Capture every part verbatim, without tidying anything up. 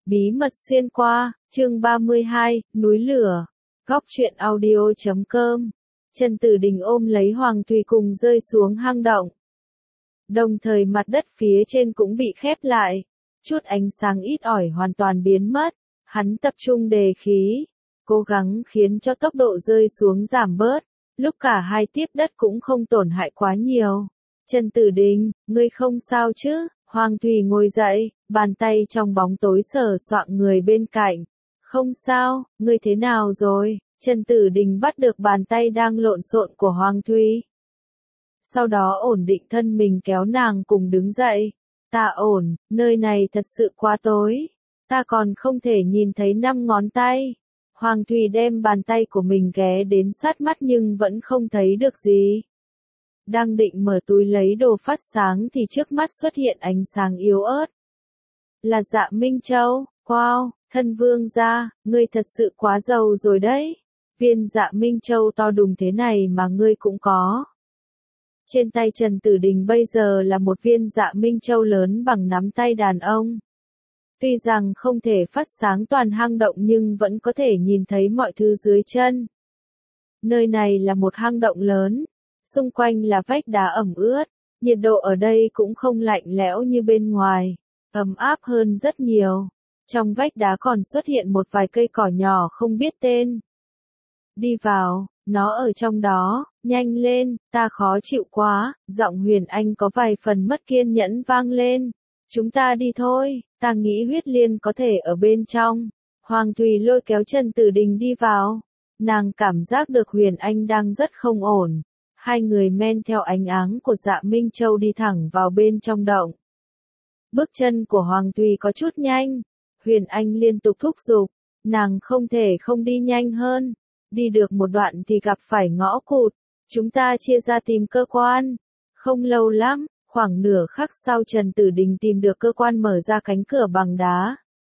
Bí mật xuyên qua, chương ba mươi hai, núi lửa. Góc truyện audio chấm com. Trần Tử Đình ôm lấy Hoàng Thùy cùng rơi xuống hang động. Đồng thời mặt đất phía trên cũng bị khép lại. Chút ánh sáng ít ỏi hoàn toàn biến mất. Hắn tập trung đề khí, cố gắng khiến cho tốc độ rơi xuống giảm bớt. Lúc cả hai tiếp đất cũng không tổn hại quá nhiều. Trần Tử Đình, ngươi không sao chứ? Hoàng Thùy ngồi dậy, bàn tay trong bóng tối sờ soạng người bên cạnh. Không sao, ngươi thế nào rồi? Trần Tử Đình bắt được bàn tay đang lộn xộn của Hoàng Thùy. Sau đó ổn định thân mình kéo nàng cùng đứng dậy. Ta ổn, nơi này thật sự quá tối. Ta còn không thể nhìn thấy năm ngón tay. Hoàng Thùy đem bàn tay của mình ghé đến sát mắt nhưng vẫn không thấy được gì. Đang định mở túi lấy đồ phát sáng thì trước mắt xuất hiện ánh sáng yếu ớt. Là Dạ Minh Châu. Wow, thân vương gia, ngươi thật sự quá giàu rồi đấy. Viên Dạ Minh Châu to đùng thế này mà ngươi cũng có. Trên tay Trần Tử Đình bây giờ là một viên Dạ Minh Châu lớn bằng nắm tay đàn ông. Tuy rằng không thể phát sáng toàn hang động nhưng vẫn có thể nhìn thấy mọi thứ dưới chân. Nơi này là một hang động lớn. Xung quanh là vách đá ẩm ướt, nhiệt độ ở đây cũng không lạnh lẽo như bên ngoài, ấm áp hơn rất nhiều. Trong vách đá còn xuất hiện một vài cây cỏ nhỏ không biết tên. Đi vào, nó ở trong đó, nhanh lên, ta khó chịu quá, giọng Huyền Anh có vài phần mất kiên nhẫn vang lên. Chúng ta đi thôi, ta nghĩ huyết liên có thể ở bên trong. Hoàng Thùy lôi kéo Trần Tử Đình đi vào. Nàng cảm giác được Huyền Anh đang rất không ổn. Hai người men theo ánh áng của Dạ Minh Châu đi thẳng vào bên trong động. Bước chân của Hoàng Thùy có chút nhanh. Huyền Anh liên tục thúc giục. Nàng không thể không đi nhanh hơn. Đi được một đoạn thì gặp phải ngõ cụt. Chúng ta chia ra tìm cơ quan. Không lâu lắm, khoảng nửa khắc sau Trần Tử Đình tìm được cơ quan mở ra cánh cửa bằng đá.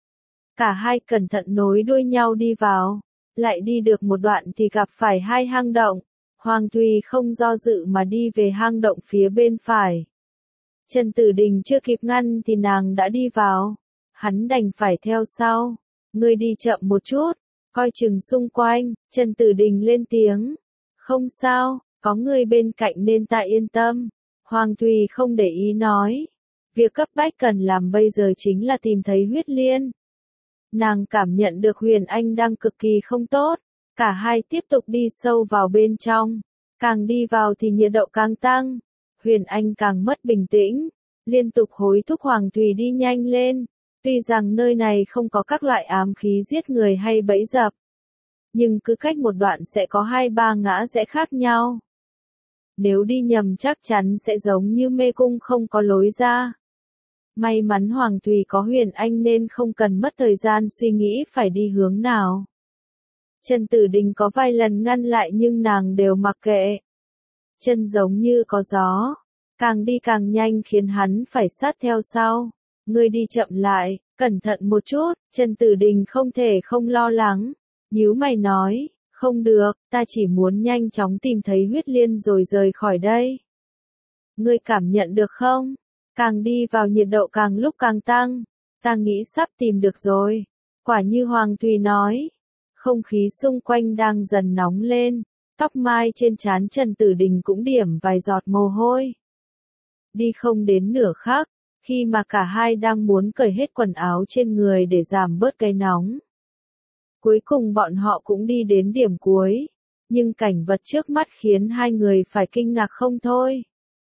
Cả hai cẩn thận nối đuôi nhau đi vào. Lại đi được một đoạn thì gặp phải hai hang động. Hoàng Thùy không do dự mà đi về hang động phía bên phải. Trần Tử Đình chưa kịp ngăn thì nàng đã đi vào. Hắn đành phải theo sau. Ngươi đi chậm một chút, coi chừng xung quanh. Trần Tử Đình lên tiếng. Không sao, có người bên cạnh nên ta yên tâm. Hoàng Thùy không để ý nói. Việc cấp bách cần làm bây giờ chính là tìm thấy huyết liên. Nàng cảm nhận được Huyền Anh đang cực kỳ không tốt. Cả hai tiếp tục đi sâu vào bên trong. Càng đi vào thì nhiệt độ càng tăng. Huyền Anh càng mất bình tĩnh. Liên tục hối thúc Hoàng Thùy đi nhanh lên. Tuy rằng nơi này không có các loại ám khí giết người hay bẫy dập. Nhưng cứ cách một đoạn sẽ có hai ba ngã rẽ khác nhau. Nếu đi nhầm chắc chắn sẽ giống như mê cung không có lối ra. May mắn Hoàng Thùy có Huyền Anh nên không cần mất thời gian suy nghĩ phải đi hướng nào. Trần Tử Đình có vài lần ngăn lại nhưng nàng đều mặc kệ. Chân giống như có gió, càng đi càng nhanh khiến hắn phải sát theo sau. Ngươi đi chậm lại, cẩn thận một chút. Trần Tử Đình không thể không lo lắng. Nhíu mày nói, không được, ta chỉ muốn nhanh chóng tìm thấy huyết liên rồi rời khỏi đây. Ngươi cảm nhận được không? Càng đi vào nhiệt độ càng lúc càng tăng. Ta nghĩ sắp tìm được rồi. Quả như Hoàng Thùy nói. Không khí xung quanh đang dần nóng lên, tóc mai trên trán Trần Tử Đình cũng điểm vài giọt mồ hôi. Đi không đến nửa khắc, khi mà cả hai đang muốn cởi hết quần áo trên người để giảm bớt cái nóng. Cuối cùng bọn họ cũng đi đến điểm cuối, nhưng cảnh vật trước mắt khiến hai người phải kinh ngạc không thôi.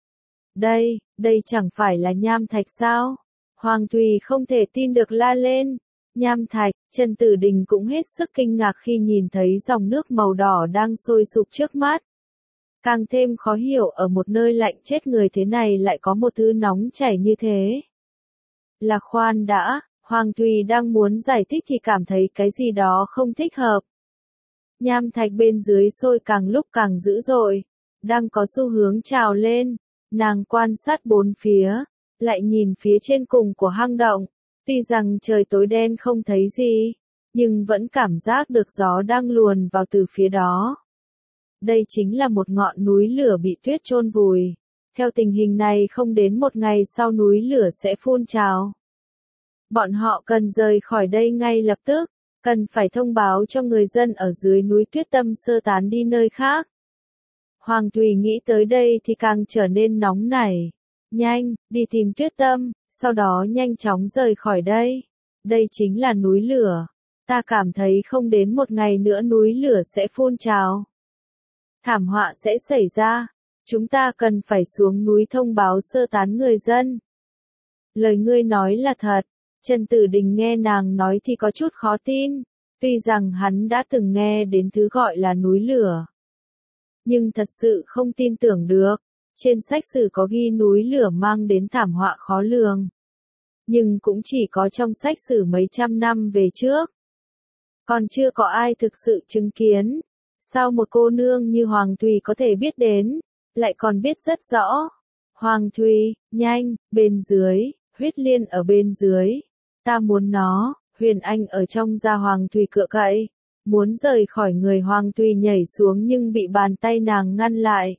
Đây, đây chẳng phải là nham thạch sao? Hoàng Thùy không thể tin được la lên. Nham thạch. Trần Tử Đình cũng hết sức kinh ngạc khi nhìn thấy dòng nước màu đỏ đang sôi sục trước mắt. Càng thêm khó hiểu ở một nơi lạnh chết người thế này lại có một thứ nóng chảy như thế. Là khoan đã, Hoàng Thùy đang muốn giải thích thì cảm thấy cái gì đó không thích hợp. Nham thạch bên dưới sôi càng lúc càng dữ dội, đang có xu hướng trào lên. Nàng quan sát bốn phía, lại nhìn phía trên cùng của hang động. Tuy rằng trời tối đen không thấy gì, nhưng vẫn cảm giác được gió đang luồn vào từ phía đó. Đây chính là một ngọn núi lửa bị tuyết chôn vùi. Theo tình hình này không đến một ngày sau núi lửa sẽ phun trào. Bọn họ cần rời khỏi đây ngay lập tức, cần phải thông báo cho người dân ở dưới núi Tuyết Tâm sơ tán đi nơi khác. Hoàng Thùy nghĩ tới đây thì càng trở nên nóng nảy. Nhanh, đi tìm Tuyết Tâm, sau đó nhanh chóng rời khỏi đây. Đây chính là núi lửa. Ta cảm thấy không đến một ngày nữa núi lửa sẽ phun trào. Thảm họa sẽ xảy ra. Chúng ta cần phải xuống núi thông báo sơ tán người dân. Lời ngươi nói là thật. Trần Tử Đình nghe nàng nói thì có chút khó tin. Tuy rằng hắn đã từng nghe đến thứ gọi là núi lửa. Nhưng thật sự không tin tưởng được. Trên sách sử có ghi núi lửa mang đến thảm họa khó lường. Nhưng cũng chỉ có trong sách sử mấy trăm năm về trước. Còn chưa có ai thực sự chứng kiến. Sao một cô nương như Hoàng Thùy có thể biết đến, lại còn biết rất rõ. Hoàng Thùy, nhanh, bên dưới, huyết liên ở bên dưới. Ta muốn nó. Huyền Anh ở trong da Hoàng Thùy cựa cậy. Muốn rời khỏi người Hoàng Thùy nhảy xuống nhưng bị bàn tay nàng ngăn lại.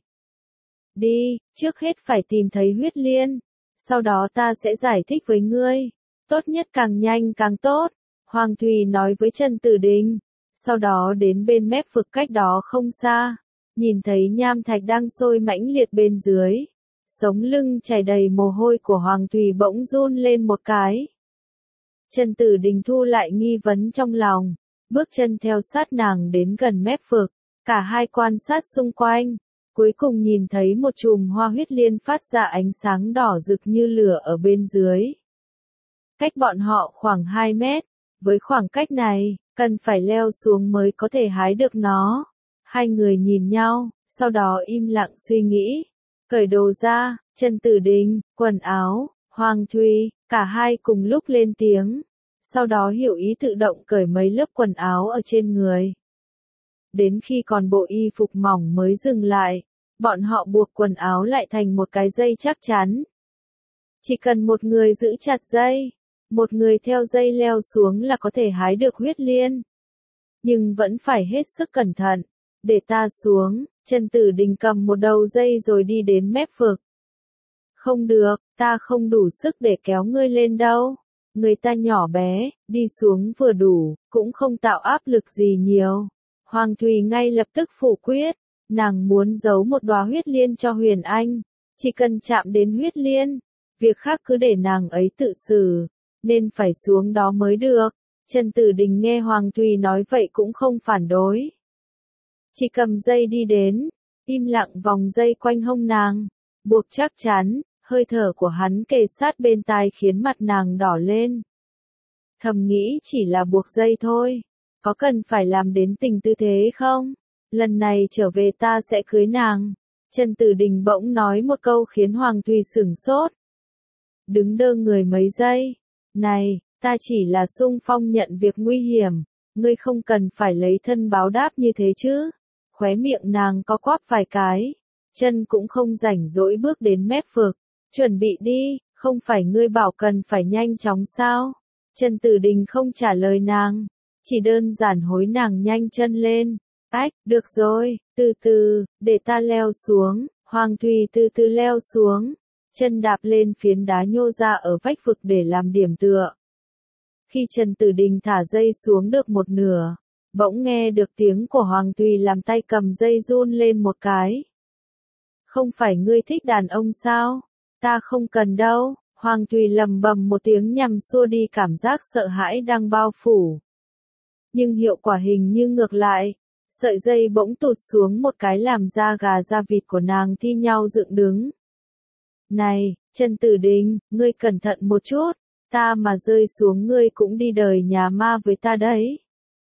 Đi, trước hết phải tìm thấy huyết liên. Sau đó ta sẽ giải thích với ngươi. Tốt nhất càng nhanh càng tốt. Hoàng Thùy nói với Trần Tử Đình. Sau đó đến bên mép vực cách đó không xa. Nhìn thấy nham thạch đang sôi mãnh liệt bên dưới. Sống lưng chảy đầy mồ hôi của Hoàng Thùy bỗng run lên một cái. Trần Tử Đình thu lại nghi vấn trong lòng. Bước chân theo sát nàng đến gần mép vực. Cả hai quan sát xung quanh. Cuối cùng nhìn thấy một chùm hoa huyết liên phát ra ánh sáng đỏ rực như lửa ở bên dưới. Cách bọn họ khoảng hai mét. Với khoảng cách này, cần phải leo xuống mới có thể hái được nó. Hai người nhìn nhau, sau đó im lặng suy nghĩ. Cởi đồ ra, Trần Tử Đình, quần áo, Hoàng Thùy, cả hai cùng lúc lên tiếng. Sau đó hiểu ý tự động cởi mấy lớp quần áo ở trên người. Đến khi còn bộ y phục mỏng mới dừng lại, bọn họ buộc quần áo lại thành một cái dây chắc chắn. Chỉ cần một người giữ chặt dây, một người theo dây leo xuống là có thể hái được huyết liên. Nhưng vẫn phải hết sức cẩn thận. Để ta xuống, Trần Tử Đình cầm một đầu dây rồi đi đến mép vực. Không được, ta không đủ sức để kéo ngươi lên đâu. Người ta nhỏ bé, đi xuống vừa đủ, cũng không tạo áp lực gì nhiều. Hoàng Thùy ngay lập tức phủ quyết, nàng muốn giấu một đóa huyết liên cho Huyền Anh. Chỉ cần chạm đến huyết liên, việc khác cứ để nàng ấy tự xử, nên phải xuống đó mới được. Trần Tử Đình nghe Hoàng Thùy nói vậy cũng không phản đối. Chỉ cầm dây đi đến, im lặng vòng dây quanh hông nàng, buộc chắc chắn, hơi thở của hắn kề sát bên tai khiến mặt nàng đỏ lên. Thầm nghĩ chỉ là buộc dây thôi, có cần phải làm đến tình tư thế không? Lần này trở về ta sẽ cưới nàng. Trần Tử Đình bỗng nói một câu khiến Hoàng Thùy sửng sốt. Đứng đơ người mấy giây. Này, ta chỉ là xung phong nhận việc nguy hiểm, ngươi không cần phải lấy thân báo đáp như thế chứ. Khóe miệng nàng có quắp vài cái, chân cũng không rảnh rỗi bước đến mép vực. Chuẩn bị đi, không phải ngươi bảo cần phải nhanh chóng sao? Trần Tử Đình không trả lời nàng, chỉ đơn giản hối nàng nhanh chân lên. Ách, được rồi, từ từ, để ta leo xuống. Hoàng Thùy từ từ leo xuống, chân đạp lên phiến đá nhô ra ở vách vực để làm điểm tựa. Khi Trần Tử Đình thả dây xuống được một nửa, bỗng nghe được tiếng của Hoàng Thùy làm tay cầm dây run lên một cái. Không phải ngươi thích đàn ông sao? Ta không cần đâu. Hoàng Thùy lầm bầm một tiếng nhằm xua đi cảm giác sợ hãi đang bao phủ. Nhưng hiệu quả hình như ngược lại. Sợi dây bỗng tụt xuống một cái làm da gà da vịt của nàng thi nhau dựng đứng. Này, Trần Tử Đình, ngươi cẩn thận một chút, ta mà rơi xuống ngươi cũng đi đời nhà ma với ta đấy.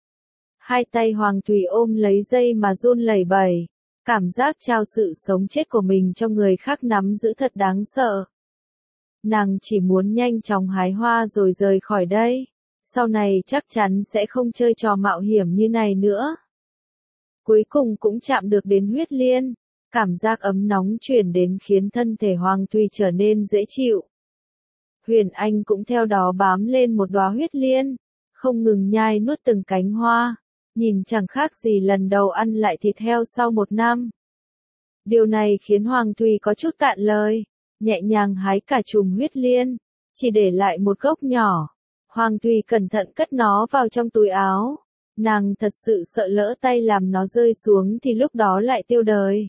Hai tay Hoàng Thùy ôm lấy dây mà run lẩy bẩy, cảm giác trao sự sống chết của mình cho người khác nắm giữ thật đáng sợ. Nàng chỉ muốn nhanh chóng hái hoa rồi rời khỏi đây, sau này chắc chắn sẽ không chơi trò mạo hiểm như này nữa. Cuối cùng cũng chạm được đến huyết liên, cảm giác ấm nóng truyền đến khiến thân thể Hoàng Thùy trở nên dễ chịu. Huyền Anh cũng theo đó bám lên một đóa huyết liên, không ngừng nhai nuốt từng cánh hoa, nhìn chẳng khác gì lần đầu ăn lại thịt heo sau một năm. Điều này khiến Hoàng Thùy có chút cạn lời, nhẹ nhàng hái cả chùm huyết liên, chỉ để lại một gốc nhỏ. Hoàng Thùy cẩn thận cất nó vào trong túi áo. Nàng thật sự sợ lỡ tay làm nó rơi xuống thì lúc đó lại tiêu đời.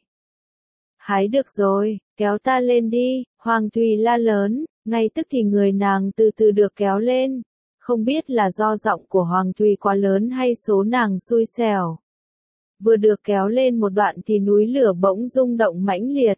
Hái được rồi, kéo ta lên đi, Hoàng Thùy la lớn, ngay tức thì người nàng từ từ được kéo lên. Không biết là do giọng của Hoàng Thùy quá lớn hay số nàng xui xẻo. Vừa được kéo lên một đoạn thì núi lửa bỗng rung động mãnh liệt.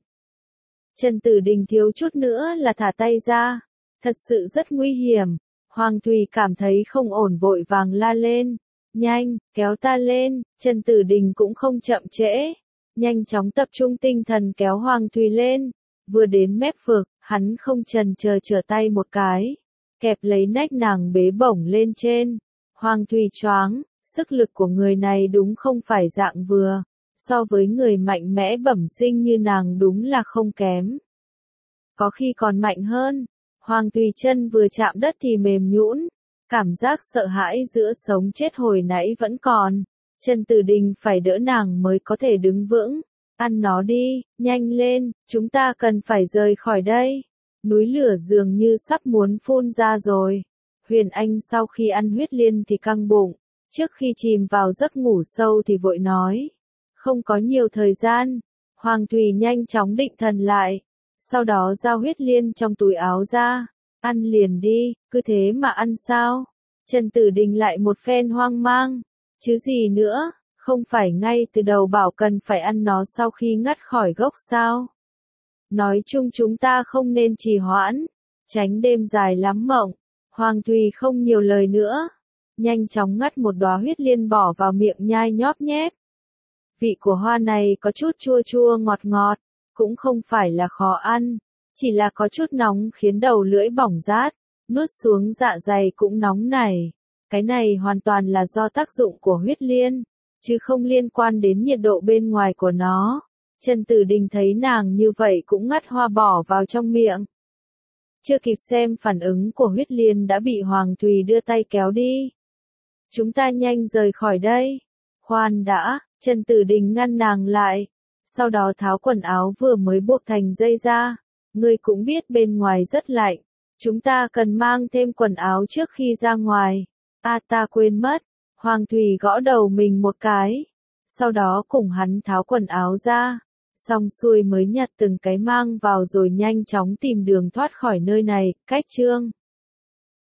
Trần Tử Đình thiếu chút nữa là thả tay ra. Thật sự rất nguy hiểm. Hoàng Thùy cảm thấy không ổn vội vàng la lên. Nhanh, kéo ta lên, Trần Tử Đình cũng không chậm trễ. Nhanh chóng tập trung tinh thần kéo Hoàng Thùy lên. Vừa đến mép vực, hắn không chần chờ trở tay một cái. Kẹp lấy nách nàng bế bổng lên trên. Hoàng Thùy choáng, sức lực của người này đúng không phải dạng vừa. So với người mạnh mẽ bẩm sinh như nàng đúng là không kém. Có khi còn mạnh hơn. Hoàng Thùy chân vừa chạm đất thì mềm nhũn. Cảm giác sợ hãi giữa sống chết hồi nãy vẫn còn. Trần Tử Đình phải đỡ nàng mới có thể đứng vững. Ăn nó đi, nhanh lên, chúng ta cần phải rời khỏi đây. Núi lửa dường như sắp muốn phun ra rồi. Huyền Anh sau khi ăn huyết liên thì căng bụng. Trước khi chìm vào giấc ngủ sâu thì vội nói. Không có nhiều thời gian. Hoàng Thùy nhanh chóng định thần lại. Sau đó giao huyết liên trong túi áo ra. Ăn liền đi, cứ thế mà ăn sao? Trần Tử Đình lại một phen hoang mang. Chứ gì nữa, không phải ngay từ đầu bảo cần phải ăn nó sau khi ngắt khỏi gốc sao? Nói chung chúng ta không nên trì hoãn. Tránh đêm dài lắm mộng. Hoàng Thùy không nhiều lời nữa. Nhanh chóng ngắt một đóa huyết liên bỏ vào miệng nhai nhóp nhép. Vị của hoa này có chút chua chua ngọt ngọt. Cũng không phải là khó ăn. Chỉ là có chút nóng khiến đầu lưỡi bỏng rát. Nuốt xuống dạ dày cũng nóng nảy. Cái này hoàn toàn là do tác dụng của huyết liên. Chứ không liên quan đến nhiệt độ bên ngoài của nó. Trần Tử Đình thấy nàng như vậy cũng ngắt hoa bỏ vào trong miệng. Chưa kịp xem phản ứng của huyết liên đã bị Hoàng Thùy đưa tay kéo đi. Chúng ta nhanh rời khỏi đây. Khoan đã, Trần Tử Đình ngăn nàng lại. Sau đó tháo quần áo vừa mới buộc thành dây ra. Ngươi cũng biết bên ngoài rất lạnh. Chúng ta cần mang thêm quần áo trước khi ra ngoài. À ta quên mất. Hoàng Thùy gõ đầu mình một cái. Sau đó cùng hắn tháo quần áo ra. Xong xuôi mới nhặt từng cái mang vào rồi nhanh chóng tìm đường thoát khỏi nơi này. Cách chương